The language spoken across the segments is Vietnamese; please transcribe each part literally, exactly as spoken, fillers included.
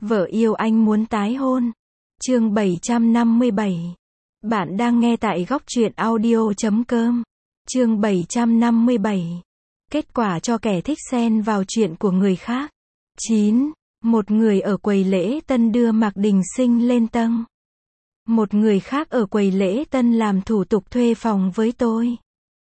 Vợ yêu anh muốn tái hôn. Chương bảy trăm năm mươi bảy. Bạn đang nghe tại góc truyện audio chấm com. Chương bảy trăm năm mươi bảy. Kết quả cho kẻ thích xen vào chuyện của người khác. chín. Một người ở quầy lễ tân đưa Mạc Đình Sinh lên tầng. Một người khác ở quầy lễ tân làm thủ tục thuê phòng với tôi.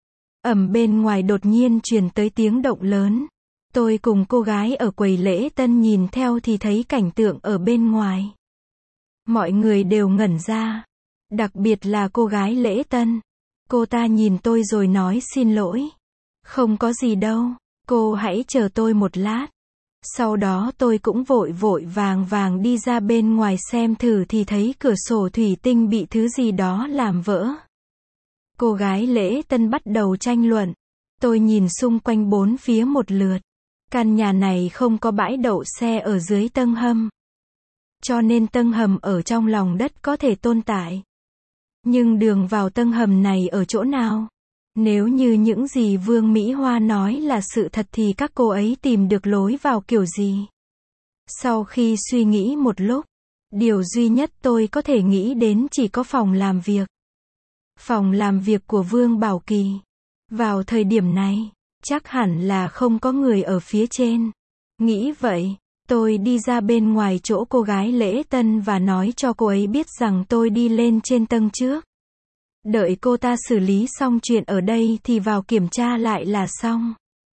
Ầm bên ngoài đột nhiên truyền tới tiếng động lớn. Tôi cùng cô gái ở quầy lễ tân nhìn theo thì thấy cảnh tượng ở bên ngoài. Mọi người đều ngẩn ra. Đặc biệt là cô gái lễ tân. Cô ta nhìn tôi rồi nói xin lỗi. Không có gì đâu, cô hãy chờ tôi một lát. Sau đó tôi cũng vội vội vàng vàng đi ra bên ngoài xem thử thì thấy cửa sổ thủy tinh bị thứ gì đó làm vỡ. Cô gái lễ tân bắt đầu tranh luận. Tôi nhìn xung quanh bốn phía một lượt. Căn nhà này không có bãi đậu xe ở dưới tầng hầm. Cho nên tầng hầm ở trong lòng đất có thể tồn tại. Nhưng đường vào tầng hầm này ở chỗ nào? Nếu như những gì Vương Mỹ Hoa nói là sự thật thì các cô ấy tìm được lối vào kiểu gì? Sau khi suy nghĩ một lúc, điều duy nhất tôi có thể nghĩ đến chỉ có phòng làm việc. Phòng làm việc của Vương Bảo Kỳ. Vào thời điểm này, chắc hẳn là không có người ở phía trên. Nghĩ vậy, tôi đi ra bên ngoài chỗ cô gái lễ tân và nói cho cô ấy biết rằng tôi đi lên trên tầng trước. Đợi cô ta xử lý xong chuyện ở đây thì vào kiểm tra lại là xong.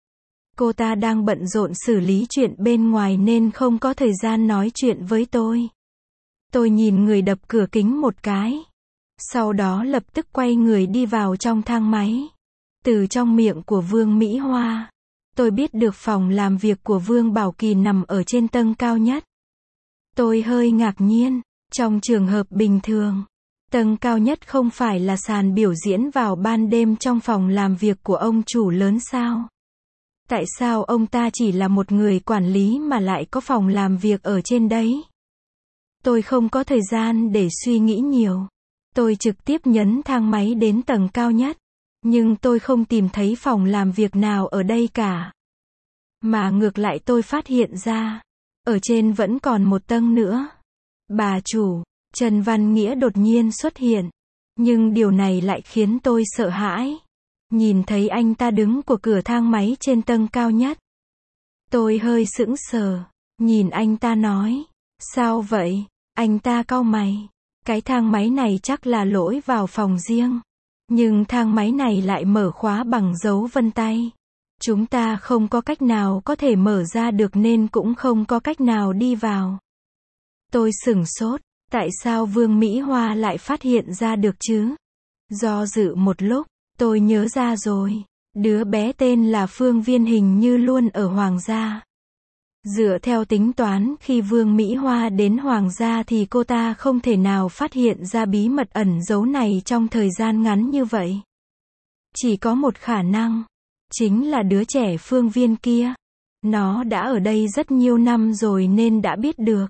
Cô ta đang bận rộn xử lý chuyện bên ngoài nên không có thời gian nói chuyện với tôi. Tôi nhìn người đập cửa kính một cái. Sau đó lập tức quay người đi vào trong thang máy. Từ trong miệng của Vương Mỹ Hoa, tôi biết được phòng làm việc của Vương Bảo Kỳ nằm ở trên tầng cao nhất. Tôi hơi ngạc nhiên, trong trường hợp bình thường, tầng cao nhất không phải là sàn biểu diễn vào ban đêm trong phòng làm việc của ông chủ lớn sao? Tại sao ông ta chỉ là một người quản lý mà lại có phòng làm việc ở trên đấy? Tôi không có thời gian để suy nghĩ nhiều. Tôi trực tiếp nhấn thang máy đến tầng cao nhất. Nhưng tôi không tìm thấy phòng làm việc nào ở đây cả. Mà ngược lại tôi phát hiện ra, ở trên vẫn còn một tầng nữa. Bà chủ, Trần Văn Nghĩa đột nhiên xuất hiện. Nhưng điều này lại khiến tôi sợ hãi. Nhìn thấy anh ta đứng của cửa thang máy trên tầng cao nhất. Tôi hơi sững sờ, nhìn anh ta nói, sao vậy? Anh ta cau mày. Cái thang máy này chắc là lỗi vào phòng riêng. Nhưng thang máy này lại mở khóa bằng dấu vân tay. Chúng ta không có cách nào có thể mở ra được nên cũng không có cách nào đi vào. Tôi sửng sốt, tại sao Vương Mỹ Hoa lại phát hiện ra được chứ? Do dự một lúc, tôi nhớ ra rồi. Đứa bé tên là Phương Viên hình như luôn ở Hoàng gia. Dựa theo tính toán khi Vương Mỹ Hoa đến Hoàng gia thì cô ta không thể nào phát hiện ra bí mật ẩn giấu này trong thời gian ngắn như vậy. Chỉ có một khả năng, chính là đứa trẻ Phương Viên kia. Nó đã ở đây rất nhiều năm rồi nên đã biết được.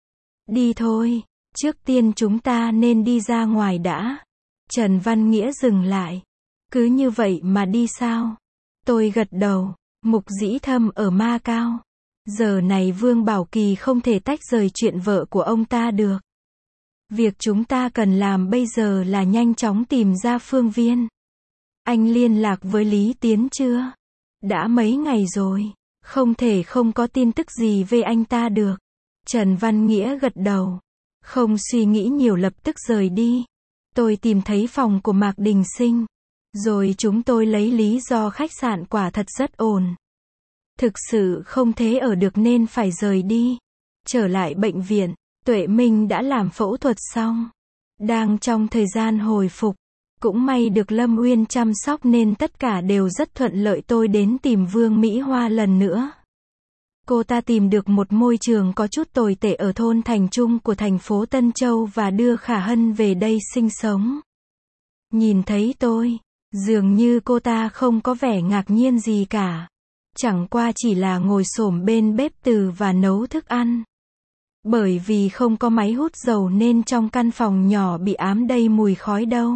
Đi thôi, trước tiên chúng ta nên đi ra ngoài đã. Trần Văn Nghĩa dừng lại. Cứ như vậy mà đi sao? Tôi gật đầu, Mục Dĩ Thâm ở Ma Cao. Giờ này Vương Bảo Kỳ không thể tách rời chuyện vợ của ông ta được. Việc chúng ta cần làm bây giờ là nhanh chóng tìm ra Phương Viên. Anh liên lạc với Lý Tiến chưa? Đã mấy ngày rồi, không thể không có tin tức gì về anh ta được. Trần Văn Nghĩa gật đầu, không suy nghĩ nhiều lập tức rời đi. Tôi tìm thấy phòng của Mạc Đình Sinh. Rồi chúng tôi lấy lý do khách sạn quả thật rất ổn. Thực sự không thế ở được nên phải rời đi. Trở lại bệnh viện, Tuệ Minh đã làm phẫu thuật xong. Đang trong thời gian hồi phục. Cũng may được Lâm Uyên chăm sóc nên tất cả đều rất thuận lợi. Tôi đến tìm Vương Mỹ Hoa lần nữa. Cô ta tìm được một môi trường có chút tồi tệ ở thôn Thành Trung của thành phố Tân Châu và đưa Khả Hân về đây sinh sống. Nhìn thấy tôi, dường như cô ta không có vẻ ngạc nhiên gì cả. Chẳng qua chỉ là ngồi xổm bên bếp từ và nấu thức ăn. Bởi vì không có máy hút dầu nên trong căn phòng nhỏ bị ám đầy mùi khói đâu.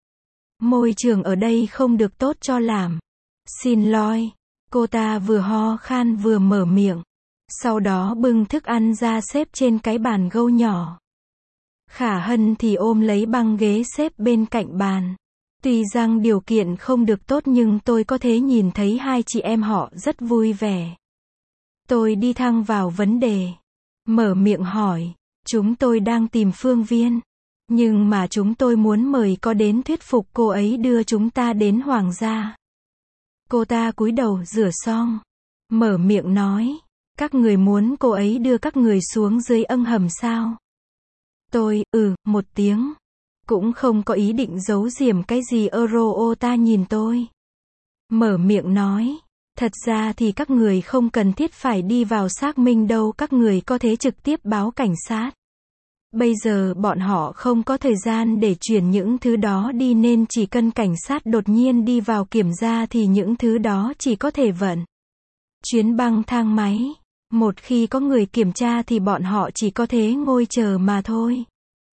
Môi trường ở đây không được tốt cho lắm. Xin lỗi. Cô ta vừa ho khan vừa mở miệng. Sau đó bưng thức ăn ra xếp trên cái bàn gâu nhỏ. Khả Hân thì ôm lấy băng ghế xếp bên cạnh bàn. Tuy rằng điều kiện không được tốt nhưng tôi có thể nhìn thấy hai chị em họ rất vui vẻ. Tôi đi thẳng vào vấn đề. Mở miệng hỏi, chúng tôi đang tìm Phương Viên. Nhưng mà chúng tôi muốn mời cô đến thuyết phục cô ấy đưa chúng ta đến Hoàng gia. Cô ta cúi đầu rửa xong. Mở miệng nói, các người muốn cô ấy đưa các người xuống dưới âng hầm sao? Tôi, ừ, một tiếng. Cũng không có ý định giấu giếm cái gì. Euro ta nhìn tôi. Mở miệng nói, thật ra thì các người không cần thiết phải đi vào xác minh đâu, các người có thể trực tiếp báo cảnh sát. Bây giờ bọn họ không có thời gian để chuyển những thứ đó đi nên chỉ cần cảnh sát đột nhiên đi vào kiểm tra thì những thứ đó chỉ có thể vận chuyến bằng thang máy. Một khi có người kiểm tra thì bọn họ chỉ có thể ngồi chờ mà thôi.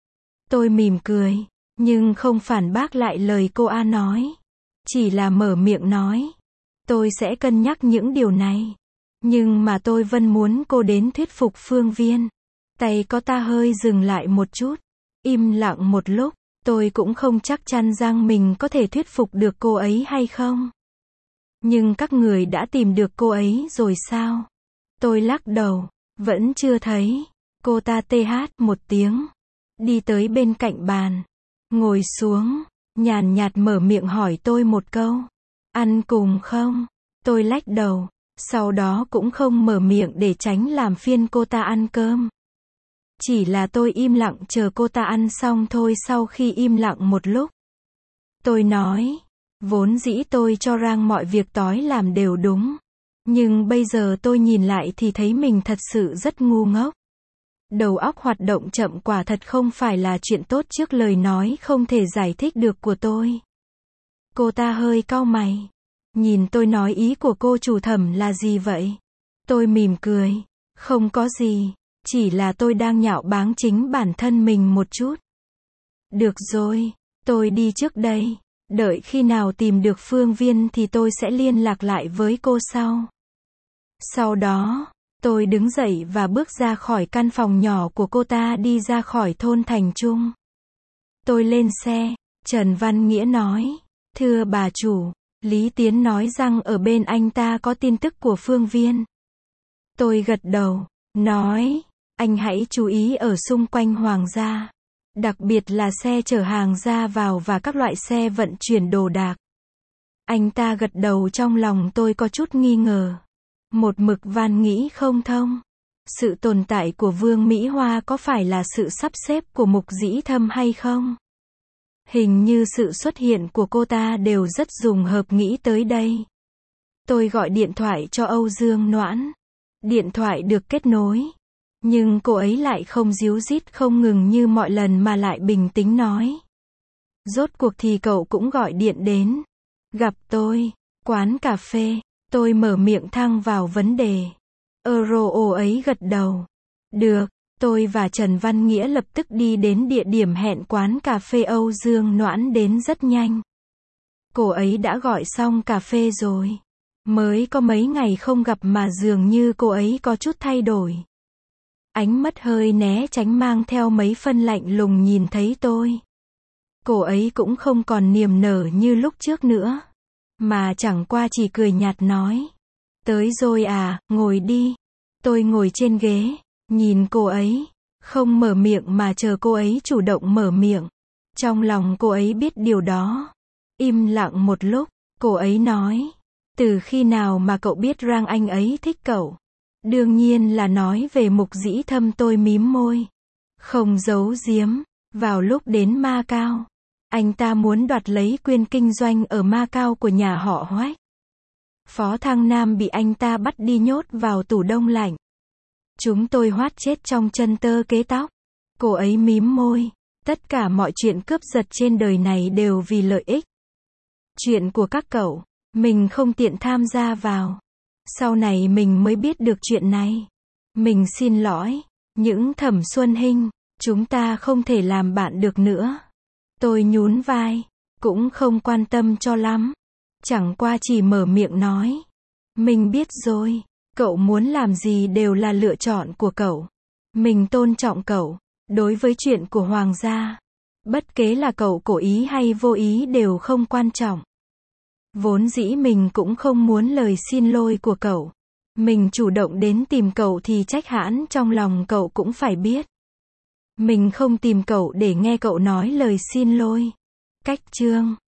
Tôi mỉm cười, nhưng không phản bác lại lời cô A nói. Chỉ là mở miệng nói. Tôi sẽ cân nhắc những điều này. Nhưng mà tôi vẫn muốn cô đến thuyết phục Phương Viên. Tay có ta hơi dừng lại một chút. Im lặng một lúc. Tôi cũng không chắc chắn rằng mình có thể thuyết phục được cô ấy hay không. Nhưng các người đã tìm được cô ấy rồi sao? Tôi lắc đầu. Vẫn chưa thấy. Cô ta tê hát một tiếng. Đi tới bên cạnh bàn. Ngồi xuống. Nhàn nhạt mở miệng hỏi tôi một câu. Ăn cùng không? Tôi lắc đầu. Sau đó cũng không mở miệng để tránh làm phiền cô ta ăn cơm. Chỉ là tôi im lặng chờ cô ta ăn xong thôi. Sau khi im lặng một lúc, tôi nói, vốn dĩ tôi cho rằng mọi việc tối làm đều đúng. Nhưng bây giờ tôi nhìn lại thì thấy mình thật sự rất ngu ngốc. Đầu óc hoạt động chậm quả thật không phải là chuyện tốt trước lời nói không thể giải thích được của tôi. Cô ta hơi cau mày. Nhìn tôi nói ý của cô chủ thẩm là gì vậy? Tôi mỉm cười. Không có gì. Chỉ là tôi đang nhạo báng chính bản thân mình một chút. Được rồi. Tôi đi trước đây. Đợi khi nào tìm được Phương Viên thì tôi sẽ liên lạc lại với cô sau. Sau đó, tôi đứng dậy và bước ra khỏi căn phòng nhỏ của cô ta đi ra khỏi thôn Thành Trung. Tôi lên xe. Trần Văn Nghĩa nói. Thưa bà chủ, Lý Tiến nói rằng ở bên anh ta có tin tức của Phương Viên. Tôi gật đầu. Nói. Anh hãy chú ý ở xung quanh Hoàng gia. Đặc biệt là xe chở hàng ra vào và các loại xe vận chuyển đồ đạc. Anh ta gật đầu. Trong lòng tôi có chút nghi ngờ. Một mực van nghĩ không thông. Sự tồn tại của Vương Mỹ Hoa có phải là sự sắp xếp của Mục Dĩ Thâm hay không? Hình như sự xuất hiện của cô ta đều rất trùng hợp. Nghĩ tới đây, tôi gọi điện thoại cho Âu Dương Noãn. Điện thoại được kết nối. Nhưng cô ấy lại không díu dít không ngừng như mọi lần mà lại bình tĩnh nói. Rốt cuộc thì cậu cũng gọi điện đến. Gặp tôi. Quán cà phê. Tôi mở miệng thẳng vào vấn đề. Euro ấy gật đầu. Được. Tôi và Trần Văn Nghĩa lập tức đi đến địa điểm hẹn quán cà phê. Âu Dương Noãn đến rất nhanh. Cô ấy đã gọi xong cà phê rồi. Mới có mấy ngày không gặp mà dường như cô ấy có chút thay đổi. Ánh mắt hơi né tránh mang theo mấy phân lạnh lùng nhìn thấy tôi. Cô ấy cũng không còn niềm nở như lúc trước nữa. Mà chẳng qua chỉ cười nhạt nói. Tới rồi à, ngồi đi. Tôi ngồi trên ghế. Nhìn cô ấy. Không mở miệng mà chờ cô ấy chủ động mở miệng. Trong lòng cô ấy biết điều đó. Im lặng một lúc. Cô ấy nói. Từ khi nào mà cậu biết rằng anh ấy thích cậu? Đương nhiên là nói về Mục Dĩ Thâm. Tôi mím môi. Không giấu giếm. Vào lúc đến Macao, anh ta muốn đoạt lấy quyền kinh doanh ở Macao của nhà họ Hoách. Phó Thăng Nam bị anh ta bắt đi nhốt vào tủ đông lạnh. Chúng tôi hoát chết trong chân tơ kế tóc. Cô ấy mím môi. Tất cả mọi chuyện cướp giật trên đời này đều vì lợi ích. Chuyện của các cậu, mình không tiện tham gia vào. Sau này mình mới biết được chuyện này. Mình xin lỗi. Những Thẩm Xuân Hinh, chúng ta không thể làm bạn được nữa. Tôi nhún vai. Cũng không quan tâm cho lắm. Chẳng qua chỉ mở miệng nói. Mình biết rồi. Cậu muốn làm gì đều là lựa chọn của cậu. Mình tôn trọng cậu. Đối với chuyện của Hoàng gia, bất kể là cậu cố ý hay vô ý đều không quan trọng. Vốn dĩ mình cũng không muốn lời xin lỗi của cậu. Mình chủ động đến tìm cậu thì trách hãn trong lòng cậu cũng phải biết. Mình không tìm cậu để nghe cậu nói lời xin lỗi. Cách chương